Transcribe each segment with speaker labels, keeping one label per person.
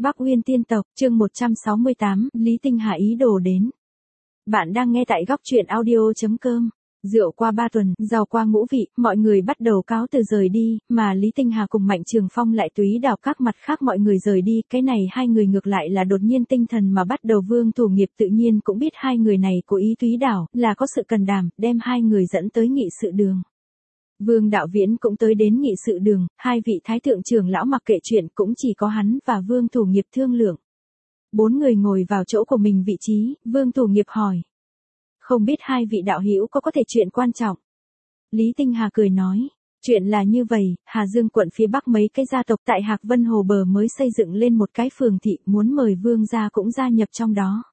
Speaker 1: Bắc Uyên tiên tộc, chương 168, Lý Tinh Hà ý đồ đến. Bạn đang nghe tại góc truyện audio.com. Rượu qua 3 tuần, giàu qua ngũ vị, mọi người bắt đầu cáo từ rời đi, mà Lý Tinh Hà cùng Mạnh Trường Phong lại túy đào các mặt khác mọi người rời đi. Cái này hai người ngược lại là đột nhiên tinh thần mà bắt đầu. Vương Thủ Nghiệp tự nhiên cũng biết hai người này cố ý túy đảo, là có sự cần đảm, đem hai người dẫn tới nghị sự đường. Vương Đạo Viễn cũng tới đến nghị sự đường, hai vị thái thượng trưởng lão mặc kệ chuyện, cũng chỉ có hắn và Vương Thủ Nghiệp thương lượng. 4 người ngồi vào chỗ của mình vị trí, Vương Thủ Nghiệp hỏi. Không biết hai vị đạo hữu có thể chuyện quan trọng. Lý Tinh Hà cười nói, chuyện là như vậy, Hà Dương quận phía Bắc mấy cái gia tộc tại Hạc Vân Hồ bờ mới xây dựng lên một cái phường thị, muốn mời Vương gia cũng gia nhập trong đó.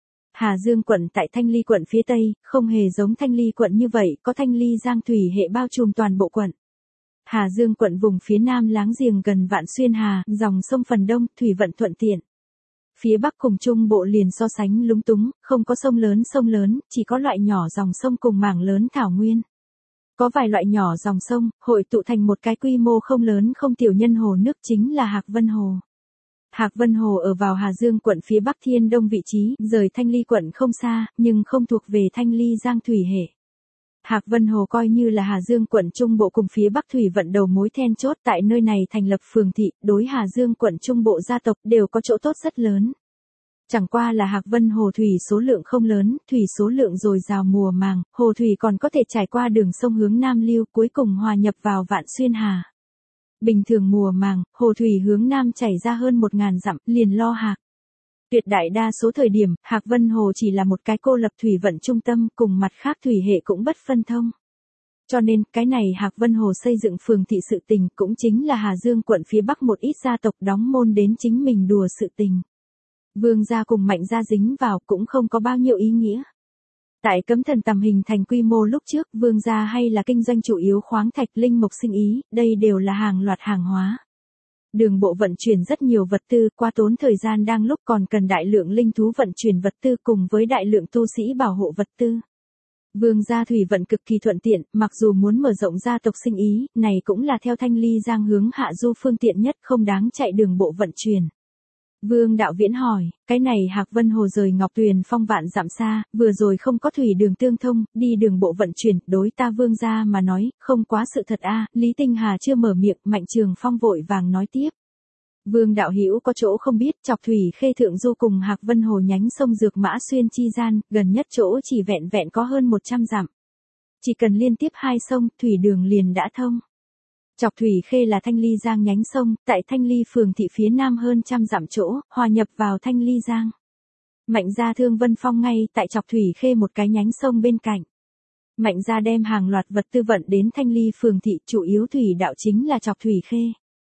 Speaker 1: Hà Dương quận tại Thanh Ly quận phía Tây, không hề giống Thanh Ly quận như vậy, có Thanh Ly Giang thủy hệ bao trùm toàn bộ quận. Hà Dương quận vùng phía Nam láng giềng gần Vạn Xuyên Hà, dòng sông phần Đông, thủy vận thuận tiện. Phía Bắc cùng Trung Bộ liền so sánh lúng túng, không có sông lớn, chỉ có loại nhỏ dòng sông cùng mảng lớn thảo nguyên. Có vài loại nhỏ dòng sông, hội tụ thành một cái quy mô không lớn không tiểu nhân hồ nước chính là Hạc Vân Hồ. Hạc Vân Hồ ở vào Hà Dương quận phía Bắc Thiên Đông vị trí, rời Thanh Ly quận không xa, nhưng không thuộc về Thanh Ly Giang thủy hệ. Hạc Vân Hồ coi như là Hà Dương quận Trung Bộ cùng phía Bắc thủy vận đầu mối then chốt, tại nơi này thành lập phường thị, đối Hà Dương quận Trung Bộ gia tộc đều có chỗ tốt rất lớn. Chẳng qua là Hạc Vân Hồ thủy số lượng không lớn, thủy số lượng dồi dào mùa màng, hồ thủy còn có thể trải qua đường sông hướng Nam lưu, cuối cùng hòa nhập vào Vạn Xuyên Hà. Bình thường mùa màng, hồ thủy hướng Nam chảy ra hơn 1000 dặm, liền lo Hạc. Tuyệt đại đa số thời điểm, Hạc Vân Hồ chỉ là một cái cô lập thủy vận trung tâm, cùng mặt khác thủy hệ cũng bất phân thông. Cho nên, cái này Hạc Vân Hồ xây dựng phường thị sự tình, cũng chính là Hà Dương quận phía Bắc một ít gia tộc đóng môn đến chính mình đùa sự tình. Vương gia cùng Mạnh gia dính vào cũng không có bao nhiêu ý nghĩa. Tại Cấm Thần Tầm hình thành quy mô lúc trước, Vương gia hay là kinh doanh chủ yếu khoáng thạch linh mộc sinh ý, đây đều là hàng loạt hàng hóa. Đường bộ vận chuyển rất nhiều vật tư, qua tốn thời gian đang lúc còn cần đại lượng linh thú vận chuyển vật tư cùng với đại lượng tu sĩ bảo hộ vật tư. Vương gia thủy vận cực kỳ thuận tiện, mặc dù muốn mở rộng gia tộc sinh ý, này cũng là theo Thanh Ly Giang hướng hạ du phương tiện nhất, không đáng chạy đường bộ vận chuyển. Vương Đạo Viễn hỏi, cái này Hạc Vân Hồ rời Ngọc Tuyền Phong vạn dặm xa, vừa rồi không có thủy đường tương thông, đi đường bộ vận chuyển, đối ta Vương gia mà nói, không quá sự thật a. Lý Tinh Hà chưa mở miệng, Mạnh Trường Phong vội vàng nói tiếp. Vương đạo hữu có chỗ không biết, Chọc Thủy Khê Thượng Du cùng Hạc Vân Hồ nhánh sông Dược Mã Xuyên chi gian, gần nhất chỗ chỉ vẹn vẹn có hơn 100 dặm. Chỉ cần liên tiếp hai sông, thủy đường liền đã thông. Chọc Thủy Khê là Thanh Ly Giang nhánh sông, tại Thanh Ly phường thị phía Nam hơn trăm dặm chỗ, hòa nhập vào Thanh Ly Giang. Mạnh gia Thương Vân Phong ngay tại Chọc Thủy Khê một cái nhánh sông bên cạnh. Mạnh gia đem hàng loạt vật tư vận đến Thanh Ly phường thị, chủ yếu thủy đạo chính là Chọc Thủy Khê.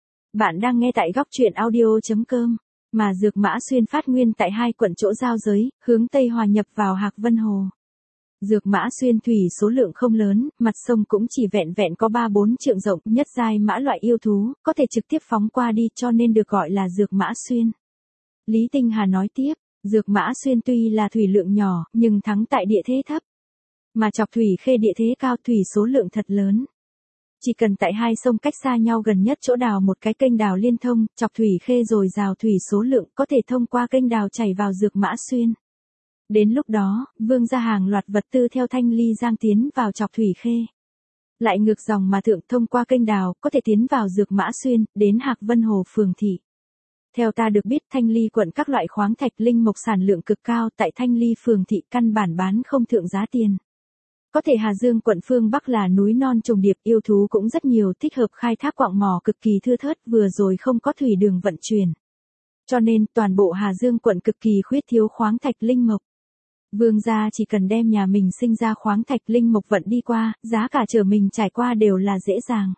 Speaker 1: Bạn đang nghe tại góc truyện audio.com, mà Dược Mã Xuyên phát nguyên tại hai quận chỗ giao giới, hướng Tây hòa nhập vào Hạc Vân Hồ. Dược Mã Xuyên thủy số lượng không lớn, mặt sông cũng chỉ vẹn vẹn có 3-4 trượng rộng, nhất giai mã loại yêu thú, có thể trực tiếp phóng qua đi cho nên được gọi là Dược Mã Xuyên. Lý Tinh Hà nói tiếp, Dược Mã Xuyên tuy là thủy lượng nhỏ, nhưng thắng tại địa thế thấp. Mà Chọc Thủy Khê địa thế cao, thủy số lượng thật lớn. Chỉ cần tại hai sông cách xa nhau gần nhất chỗ đào một cái kênh đào liên thông, Chọc Thủy Khê rồi rào thủy số lượng có thể thông qua kênh đào chảy vào Dược Mã Xuyên. Đến lúc đó, Vương gia hàng loạt vật tư theo Thanh Ly Giang tiến vào Chọc Thủy Khê. Lại ngược dòng mà thượng thông qua kênh đào, có thể tiến vào Dược Mã Xuyên, đến Hạc Vân Hồ phường thị. Theo ta được biết Thanh Ly quận các loại khoáng thạch linh mộc sản lượng cực cao tại Thanh Ly phường thị căn bản bán không thượng giá tiền. Có thể Hà Dương quận phương Bắc là núi non trùng điệp, yêu thú cũng rất nhiều, thích hợp khai thác quặng mỏ cực kỳ thưa thớt, vừa rồi không có thủy đường vận chuyển. Cho nên toàn bộ Hà Dương quận cực kỳ khuyết thiếu khoáng thạch linh mộc. Vương gia chỉ cần đem nhà mình sinh ra khoáng thạch linh mộc vận đi qua, giá cả chở mình trải qua đều là dễ dàng.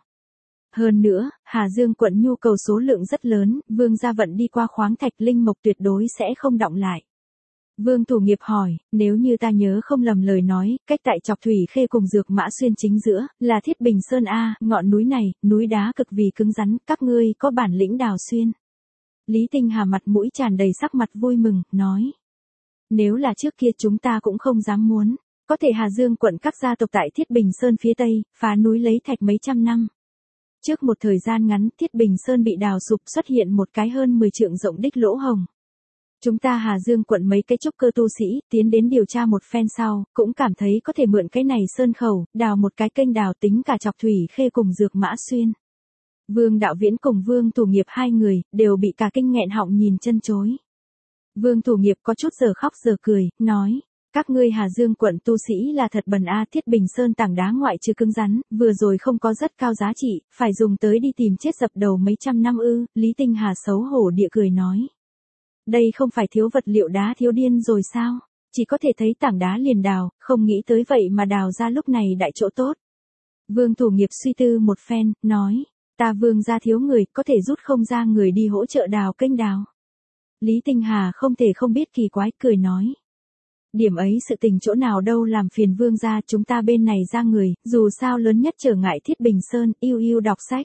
Speaker 1: Hơn nữa, Hà Dương quận nhu cầu số lượng rất lớn, Vương gia vận đi qua khoáng thạch linh mộc tuyệt đối sẽ không đọng lại. Vương Thủ Nghiệp hỏi, nếu như ta nhớ không lầm lời nói, cách tại Chọc Thủy Khê cùng Dược Mã Xuyên chính giữa, là Thiết Bình Sơn A, ngọn núi này, núi đá cực vì cứng rắn, các ngươi có bản lĩnh đào xuyên. Lý Tinh Hà mặt mũi tràn đầy sắc mặt vui mừng, nói. Nếu là trước kia chúng ta cũng không dám muốn, có thể Hà Dương quận các gia tộc tại Thiết Bình Sơn phía Tây, phá núi lấy thạch mấy trăm năm. Trước một thời gian ngắn, Thiết Bình Sơn bị đào sụp, xuất hiện một cái hơn 10 trượng rộng đích lỗ hồng. Chúng ta Hà Dương quận mấy cái trúc cơ tu sĩ, tiến đến điều tra một phen sau, cũng cảm thấy có thể mượn cái này sơn khẩu, đào một cái kênh đào tính cả Chọc Thủy Khê cùng Dược Mã Xuyên. Vương Đạo Viễn cùng Vương Thủ Nghiệp hai người, đều bị cả kinh nghẹn họng nhìn chân chối. Vương Thủ Nghiệp có chút giờ khóc giờ cười, nói, các ngươi Hà Dương quận tu sĩ là thật bần a. Thiết Bình Sơn tảng đá ngoại trừ cứng rắn, vừa rồi không có rất cao giá trị, phải dùng tới đi tìm chết dập đầu mấy trăm năm ư. Lý Tinh Hà xấu hổ địa cười nói. Đây không phải thiếu vật liệu đá thiếu điên rồi sao? Chỉ có thể thấy tảng đá liền đào, không nghĩ tới vậy mà đào ra lúc này đại chỗ tốt. Vương Thủ Nghiệp suy tư một phen, nói, ta Vương gia thiếu người, có thể rút không ra người đi hỗ trợ đào kênh đào. Lý Tinh Hà không thể không biết kỳ quái, cười nói. Điểm ấy sự tình chỗ nào đâu làm phiền Vương gia, chúng ta bên này ra người, dù sao lớn nhất trở ngại Thiết Bình Sơn. UU đọc sách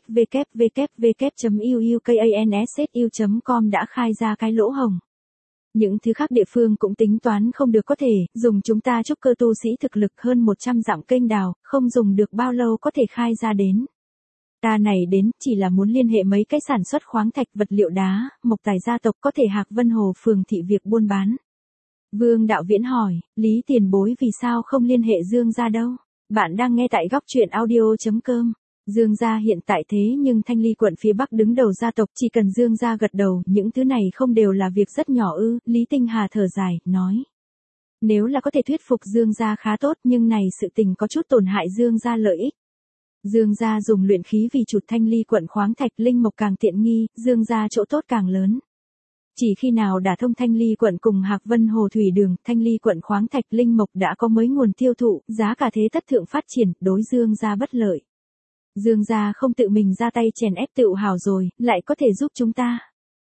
Speaker 1: www.uukansu.com đã khai ra cái lỗ hồng. Những thứ khác địa phương cũng tính toán không được, có thể dùng chúng ta trúc cơ tu sĩ thực lực hơn 100 dặm kênh đào, không dùng được bao lâu có thể khai ra đến. Ta này đến chỉ là muốn liên hệ mấy cái sản xuất khoáng thạch, vật liệu đá, mộc tài gia tộc, có thể Hạc Vân Hồ phường thị việc buôn bán. Vương Đạo Viễn hỏi, Lý tiền bối vì sao không liên hệ Dương gia đâu? Bạn đang nghe tại góc truyện audio.com. Dương gia hiện tại thế nhưng Thanh Ly quận phía Bắc đứng đầu gia tộc, chỉ cần Dương gia gật đầu, những thứ này không đều là việc rất nhỏ ư? Lý Tinh Hà thở dài, nói. Nếu là có thể thuyết phục Dương gia khá tốt, nhưng này sự tình có chút tổn hại Dương gia lợi ích. Dương gia dùng luyện khí vì chuột Thanh Ly quận khoáng thạch linh mộc càng tiện nghi, Dương gia chỗ tốt càng lớn. Chỉ khi nào đả thông Thanh Ly quận cùng Hạc Vân Hồ thủy đường, Thanh Ly quận khoáng thạch linh mộc đã có mới nguồn tiêu thụ, giá cả thế tất thượng phát triển, đối Dương gia bất lợi. Dương gia không tự mình ra tay chèn ép tự hào rồi, lại có thể giúp chúng ta.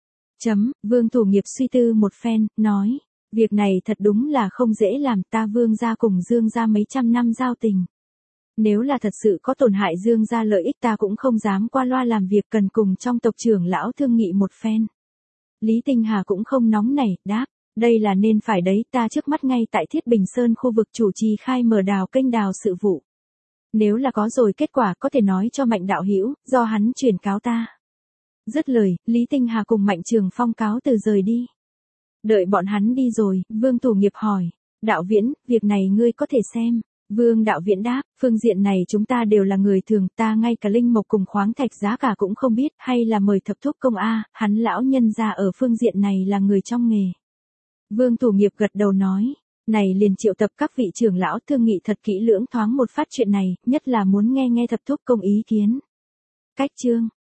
Speaker 1: Vương Thủ Nghiệp suy tư một phen, nói, việc này thật đúng là không dễ làm, ta Vương gia cùng Dương gia mấy trăm năm giao tình. Nếu là thật sự có tổn hại Dương gia lợi ích ta cũng không dám qua loa làm việc, cần cùng trong tộc trưởng lão thương nghị một phen. Lý Tinh Hà cũng không nóng nảy, đáp, đây là nên phải đấy, ta trước mắt ngay tại Thiết Bình Sơn khu vực chủ trì khai mở đào kênh đào sự vụ. Nếu là có rồi kết quả có thể nói cho Mạnh đạo hữu, do hắn truyền cáo ta. Dứt lời, Lý Tinh Hà cùng Mạnh Trường Phong cáo từ rời đi. Đợi bọn hắn đi rồi, Vương Thủ Nghiệp hỏi, Đạo Viễn, việc này ngươi có thể xem. Vương Đạo Viễn đáp, phương diện này chúng ta đều là người thường, ta ngay cả linh mộc cùng khoáng thạch giá cả cũng không biết, hay là mời Thập Thúc Công a, hắn lão nhân gia ở phương diện này là người trong nghề. Vương Thủ Nghiệp gật đầu nói, này liền triệu tập các vị trưởng lão thương nghị thật kỹ lưỡng thoáng một phát chuyện này, nhất là muốn nghe Thập Thúc Công ý kiến. Cách chương